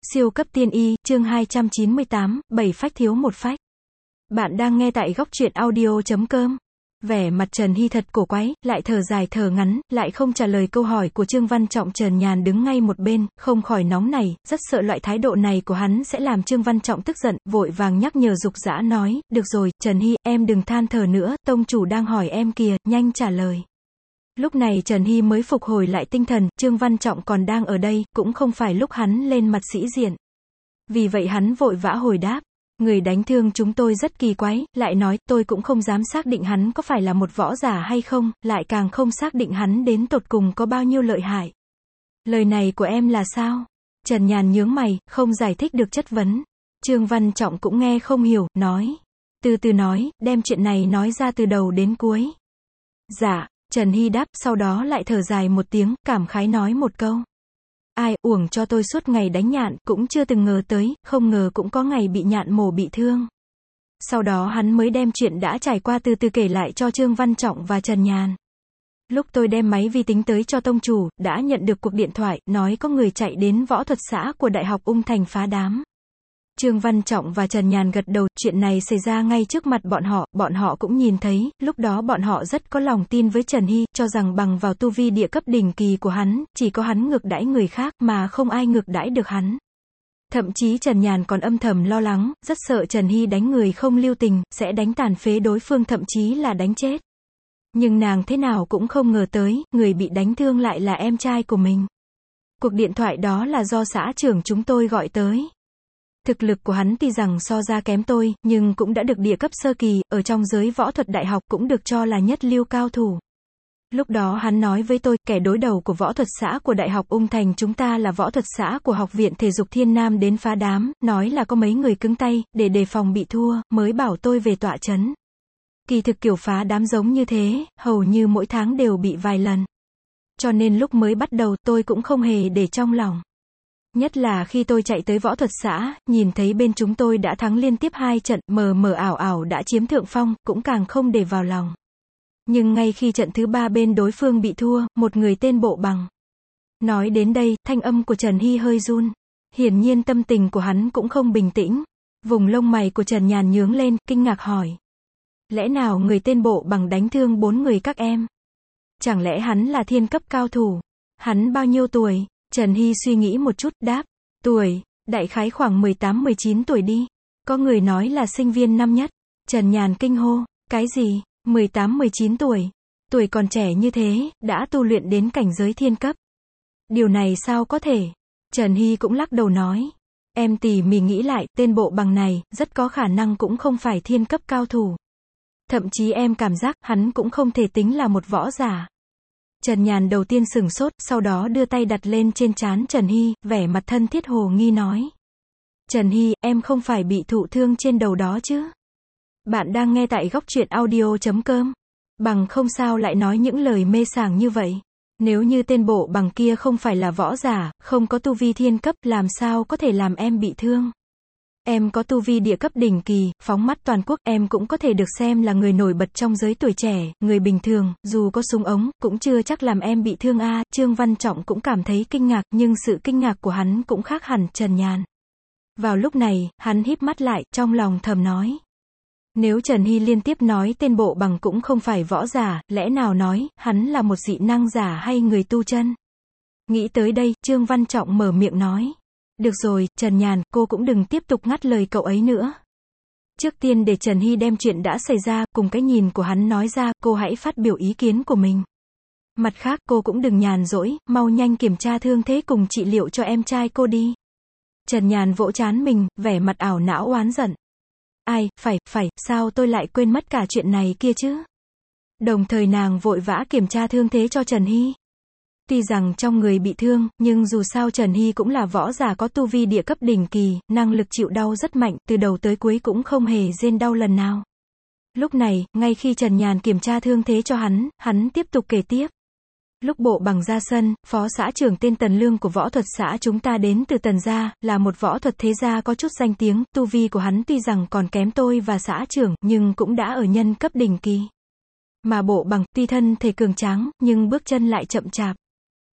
Siêu cấp tiên y, chương 298, 7 phách thiếu một phách. Bạn đang nghe tại góc truyện audio.com. Vẻ mặt Trần Hy thật cổ quái, lại thở dài thở ngắn, lại không trả lời câu hỏi của Trương Văn Trọng. Trần Nhàn đứng ngay một bên, không khỏi nóng nảy, rất sợ loại thái độ này của hắn sẽ làm Trương Văn Trọng tức giận, vội vàng nhắc nhở giục giã nói, được rồi, Trần Hy, em đừng than thở nữa, tông chủ đang hỏi em kìa, nhanh trả lời. Lúc này Trần Hy mới phục hồi lại tinh thần, Trương Văn Trọng còn đang ở đây, cũng không phải lúc hắn lên mặt sĩ diện. Vì vậy hắn vội vã hồi đáp, người đánh thương chúng tôi rất kỳ quái, lại nói, tôi cũng không dám xác định hắn có phải là một võ giả hay không, lại càng không xác định hắn đến tột cùng có bao nhiêu lợi hại. Lời này của em là sao? Trần Nhàn nhướng mày, không giải thích được chất vấn. Trương Văn Trọng cũng nghe không hiểu, nói. Từ từ nói, đem chuyện này nói ra từ đầu đến cuối. Dạ. Trần Hy đáp, sau đó lại thở dài một tiếng, cảm khái nói một câu. Ai, uổng cho tôi suốt ngày đánh nhạn, cũng chưa từng ngờ tới, không ngờ cũng có ngày bị nhạn mổ bị thương. Sau đó hắn mới đem chuyện đã trải qua từ từ kể lại cho Trương Văn Trọng và Trần Nhàn. Lúc tôi đem máy vi tính tới cho tông chủ, đã nhận được cuộc điện thoại, nói có người chạy đến võ thuật xã của Đại học Ung Thành phá đám. Trương Văn Trọng và Trần Nhàn gật đầu, chuyện này xảy ra ngay trước mặt bọn họ cũng nhìn thấy, lúc đó bọn họ rất có lòng tin với Trần Hy, cho rằng bằng vào tu vi địa cấp đỉnh kỳ của hắn, chỉ có hắn ngược đãi người khác, mà không ai ngược đãi được hắn. Thậm chí Trần Nhàn còn âm thầm lo lắng, rất sợ Trần Hy đánh người không lưu tình, sẽ đánh tàn phế đối phương thậm chí là đánh chết. Nhưng nàng thế nào cũng không ngờ tới, người bị đánh thương lại là em trai của mình. Cuộc điện thoại đó là do xã trưởng chúng tôi gọi tới. Thực lực của hắn tuy rằng so ra kém tôi, nhưng cũng đã được địa cấp sơ kỳ, ở trong giới võ thuật đại học cũng được cho là nhất lưu cao thủ. Lúc đó hắn nói với tôi, kẻ đối đầu của võ thuật xã của Đại học Ung Thành chúng ta là võ thuật xã của Học viện Thể dục Thiên Nam đến phá đám, nói là có mấy người cứng tay, để đề phòng bị thua, mới bảo tôi về tọa trấn. Kỳ thực kiểu phá đám giống như thế, hầu như mỗi tháng đều bị vài lần. Cho nên lúc mới bắt đầu tôi cũng không hề để trong lòng. Nhất là khi tôi chạy tới võ thuật xã, nhìn thấy bên chúng tôi đã thắng liên tiếp 2 trận, mờ ảo đã chiếm thượng phong, cũng càng không để vào lòng. Nhưng ngay khi trận thứ 3 bên đối phương bị thua, một người tên Bộ Bằng. Nói đến đây, thanh âm của Trần Hy hơi run. Hiển nhiên tâm tình của hắn cũng không bình tĩnh. Vùng lông mày của Trần Nhàn nhướng lên, kinh ngạc hỏi. Lẽ nào người tên Bộ Bằng đánh thương 4 người các em? Chẳng lẽ hắn là thiên cấp cao thủ? Hắn bao nhiêu tuổi? Trần Hy suy nghĩ một chút, đáp. Tuổi, đại khái khoảng 18-19 tuổi đi. Có người nói là sinh viên năm nhất. Trần Nhàn kinh hô. Cái gì? 18-19 tuổi. Tuổi còn trẻ như thế, đã tu luyện đến cảnh giới thiên cấp. Điều này sao có thể? Trần Hy cũng lắc đầu nói. Em tỉ mỉ nghĩ lại, tên Bộ Bằng này, rất có khả năng cũng không phải thiên cấp cao thủ. Thậm chí em cảm giác, hắn cũng không thể tính là một võ giả. Trần Nhàn đầu tiên sửng sốt, sau đó đưa tay đặt lên trên trán Trần Hy, vẻ mặt thân thiết hồ nghi nói. Trần Hy, em không phải bị thụ thương trên đầu đó chứ? Bạn đang nghe tại góc truyện audio.com. Bằng không sao lại nói những lời mê sảng như vậy? Nếu như tên Bộ Bằng kia không phải là võ giả, không có tu vi thiên cấp, làm sao có thể làm em bị thương? Em có tu vi địa cấp đỉnh kỳ, phóng mắt toàn quốc, em cũng có thể được xem là người nổi bật trong giới tuổi trẻ, người bình thường, dù có súng ống, cũng chưa chắc làm em bị thương a. Trương Văn Trọng cũng cảm thấy kinh ngạc, nhưng sự kinh ngạc của hắn cũng khác hẳn Trần Nhàn. Vào lúc này, hắn híp mắt lại, trong lòng thầm nói. Nếu Trần Hy liên tiếp nói tên Bộ Bằng cũng không phải võ giả, lẽ nào nói, hắn là một dị năng giả hay người tu chân? Nghĩ tới đây, Trương Văn Trọng mở miệng nói. Được rồi, Trần Nhàn, cô cũng đừng tiếp tục ngắt lời cậu ấy nữa. Trước tiên để Trần Hy đem chuyện đã xảy ra, cùng cái nhìn của hắn nói ra, cô hãy phát biểu ý kiến của mình. Mặt khác, cô cũng đừng nhàn rỗi, mau nhanh kiểm tra thương thế cùng trị liệu cho em trai cô đi. Trần Nhàn vỗ trán mình, vẻ mặt ảo não oán giận. Ai, phải, sao tôi lại quên mất cả chuyện này kia chứ? Đồng thời nàng vội vã kiểm tra thương thế cho Trần Hy. Tuy rằng trong người bị thương, nhưng dù sao Trần Hy cũng là võ giả có tu vi địa cấp đỉnh kỳ, năng lực chịu đau rất mạnh, từ đầu tới cuối cũng không hề rên đau lần nào. Lúc này, ngay khi Trần Nhàn kiểm tra thương thế cho hắn tiếp tục kể tiếp. Lúc Bộ Bằng ra sân, phó xã trưởng tên Tần Lương của võ thuật xã chúng ta đến từ Tần gia, là một võ thuật thế gia có chút danh tiếng, tu vi của hắn tuy rằng còn kém tôi và xã trưởng, nhưng cũng đã ở nhân cấp đỉnh kỳ. Mà Bộ Bằng, tuy thân thể cường tráng, nhưng bước chân lại chậm chạp.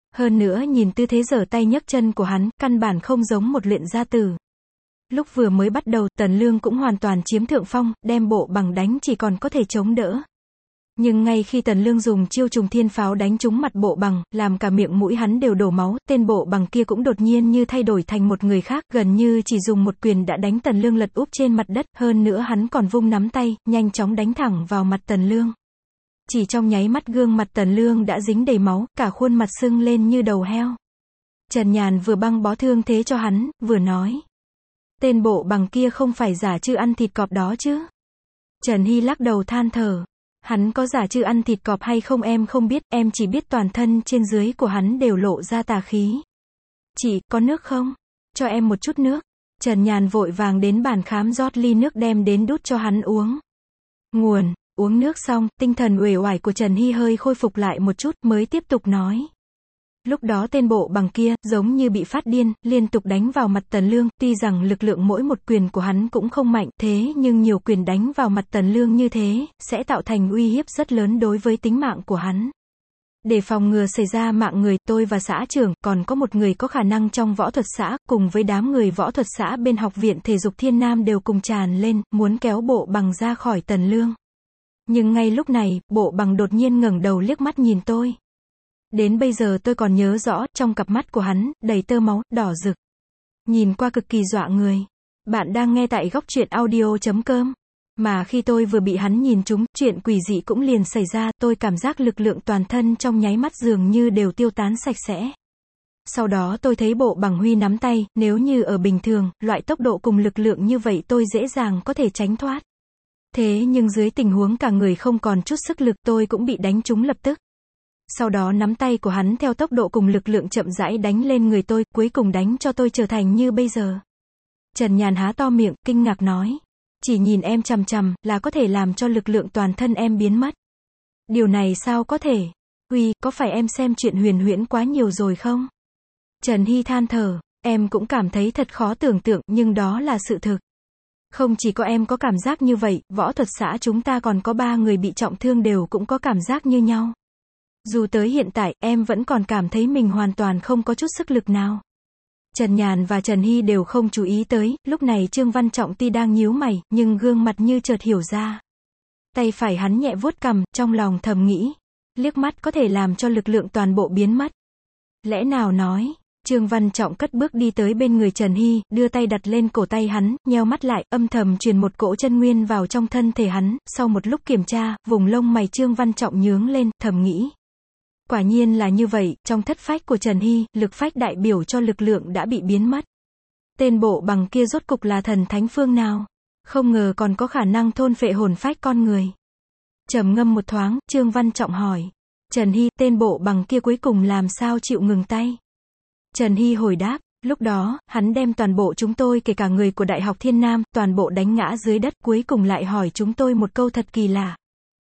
Hơn nữa nhìn tư thế giở tay nhấc chân của hắn, căn bản không giống một luyện gia tử. Lúc vừa mới bắt đầu, Tần Lương cũng hoàn toàn chiếm thượng phong, đem Bộ Bằng đánh chỉ còn có thể chống đỡ. Nhưng ngay khi Tần Lương dùng chiêu trùng thiên pháo đánh trúng mặt Bộ Bằng, làm cả miệng mũi hắn đều đổ máu, tên Bộ Bằng kia cũng đột nhiên như thay đổi thành một người khác, gần như chỉ dùng một quyền đã đánh Tần Lương lật úp trên mặt đất, hơn nữa hắn còn vung nắm tay, nhanh chóng đánh thẳng vào mặt Tần Lương. Chỉ trong nháy mắt gương mặt Tần Lương đã dính đầy máu, cả khuôn mặt sưng lên như đầu heo. Trần Nhàn vừa băng bó thương thế cho hắn, vừa nói. Tên Bộ Bằng kia không phải giả chư ăn thịt cọp đó chứ? Trần Hy lắc đầu than thở. Hắn có giả chư ăn thịt cọp hay không em không biết, em chỉ biết toàn thân trên dưới của hắn đều lộ ra tà khí. Chị, có nước không? Cho em một chút nước. Trần Nhàn vội vàng đến bàn khám rót ly nước đem đến đút cho hắn uống. Nguồn, uống nước xong, tinh thần uể oải của Trần Hy hơi khôi phục lại một chút, mới tiếp tục nói. Lúc đó tên Bộ Bằng kia, giống như bị phát điên, liên tục đánh vào mặt Tần Lương, tuy rằng lực lượng mỗi một quyền của hắn cũng không mạnh, thế nhưng nhiều quyền đánh vào mặt Tần Lương như thế, sẽ tạo thành uy hiếp rất lớn đối với tính mạng của hắn. Để phòng ngừa xảy ra mạng người, tôi và xã trưởng, còn có một người có khả năng trong võ thuật xã, cùng với đám người võ thuật xã bên học viện thể dục Thiên Nam đều cùng tràn lên, muốn kéo Bộ Bằng ra khỏi Tần Lương. Nhưng ngay lúc này, Bộ Bằng đột nhiên ngẩng đầu liếc mắt nhìn tôi. Đến bây giờ tôi còn nhớ rõ, trong cặp mắt của hắn, đầy tơ máu, đỏ rực. Nhìn qua cực kỳ dọa người. Bạn đang nghe tại góc truyện audio.com. Mà khi tôi vừa bị hắn nhìn trúng, chuyện quỷ dị cũng liền xảy ra, tôi cảm giác lực lượng toàn thân trong nháy mắt dường như đều tiêu tán sạch sẽ. Sau đó tôi thấy Bộ Bằng huy nắm tay, nếu như ở bình thường, loại tốc độ cùng lực lượng như vậy tôi dễ dàng có thể tránh thoát. Thế nhưng dưới tình huống cả người không còn chút sức lực tôi cũng bị đánh trúng lập tức. Sau đó nắm tay của hắn theo tốc độ cùng lực lượng chậm rãi đánh lên người tôi, cuối cùng đánh cho tôi trở thành như bây giờ. Trần Nhàn há to miệng, kinh ngạc nói. Chỉ nhìn em chằm chằm, là có thể làm cho lực lượng toàn thân em biến mất. Điều này sao có thể? Uy, có phải em xem chuyện huyền huyễn quá nhiều rồi không? Trần Hy than thở, em cũng cảm thấy thật khó tưởng tượng, nhưng đó là sự thực. Không chỉ có em có cảm giác như vậy, võ thuật xã chúng ta còn có 3 người bị trọng thương đều cũng có cảm giác như nhau. Dù tới hiện tại, em vẫn còn cảm thấy mình hoàn toàn không có chút sức lực nào. Trần Nhàn và Trần Hy đều không chú ý tới, lúc này Trương Văn Trọng tuy đang nhíu mày, nhưng gương mặt như chợt hiểu ra. Tay phải hắn nhẹ vuốt cằm, trong lòng thầm nghĩ. Liếc mắt có thể làm cho lực lượng toàn bộ biến mất. Lẽ nào nói, Trương Văn Trọng cất bước đi tới bên người Trần Hy, đưa tay đặt lên cổ tay hắn, nheo mắt lại, âm thầm truyền một cỗ chân nguyên vào trong thân thể hắn, sau một lúc kiểm tra, vùng lông mày Trương Văn Trọng nhướng lên, thầm nghĩ. Quả nhiên là như vậy, trong thất phách của Trần Hy, lực phách đại biểu cho lực lượng đã bị biến mất. Tên Bộ Bằng kia rốt cục là thần thánh phương nào? Không ngờ còn có khả năng thôn phệ hồn phách con người. Trầm ngâm một thoáng, Trương Văn Trọng hỏi. Trần Hy, tên Bộ Bằng kia cuối cùng làm sao chịu ngừng tay? Trần Hy hồi đáp, lúc đó, hắn đem toàn bộ chúng tôi kể cả người của Đại học Thiên Nam, toàn bộ đánh ngã dưới đất, cuối cùng lại hỏi chúng tôi một câu thật kỳ lạ.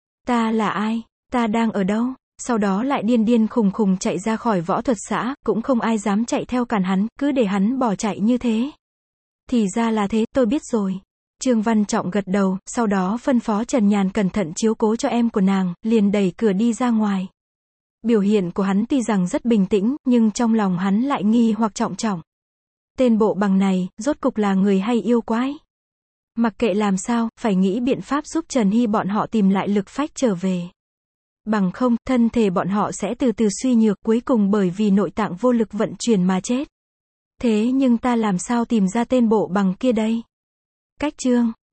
Ta là ai? Ta đang ở đâu? Sau đó lại điên điên khùng khùng chạy ra khỏi võ thuật xã, cũng không ai dám chạy theo cản hắn, cứ để hắn bỏ chạy như thế. Thì ra là thế, tôi biết rồi. Trương Văn Trọng gật đầu, sau đó phân phó Trần Nhàn cẩn thận chiếu cố cho em của nàng, liền đẩy cửa đi ra ngoài. Biểu hiện của hắn tuy rằng rất bình tĩnh, nhưng trong lòng hắn lại nghi hoặc trọng trọng. Tên Bộ Bằng này, rốt cục là người hay yêu quái? Mặc kệ làm sao, phải nghĩ biện pháp giúp Trần Hy bọn họ tìm lại lực phách trở về. Bằng không, thân thể bọn họ sẽ từ từ suy nhược, cuối cùng bởi vì nội tạng vô lực vận chuyển mà chết. Thế nhưng ta làm sao tìm ra tên Bộ Bằng kia đây? Cách chương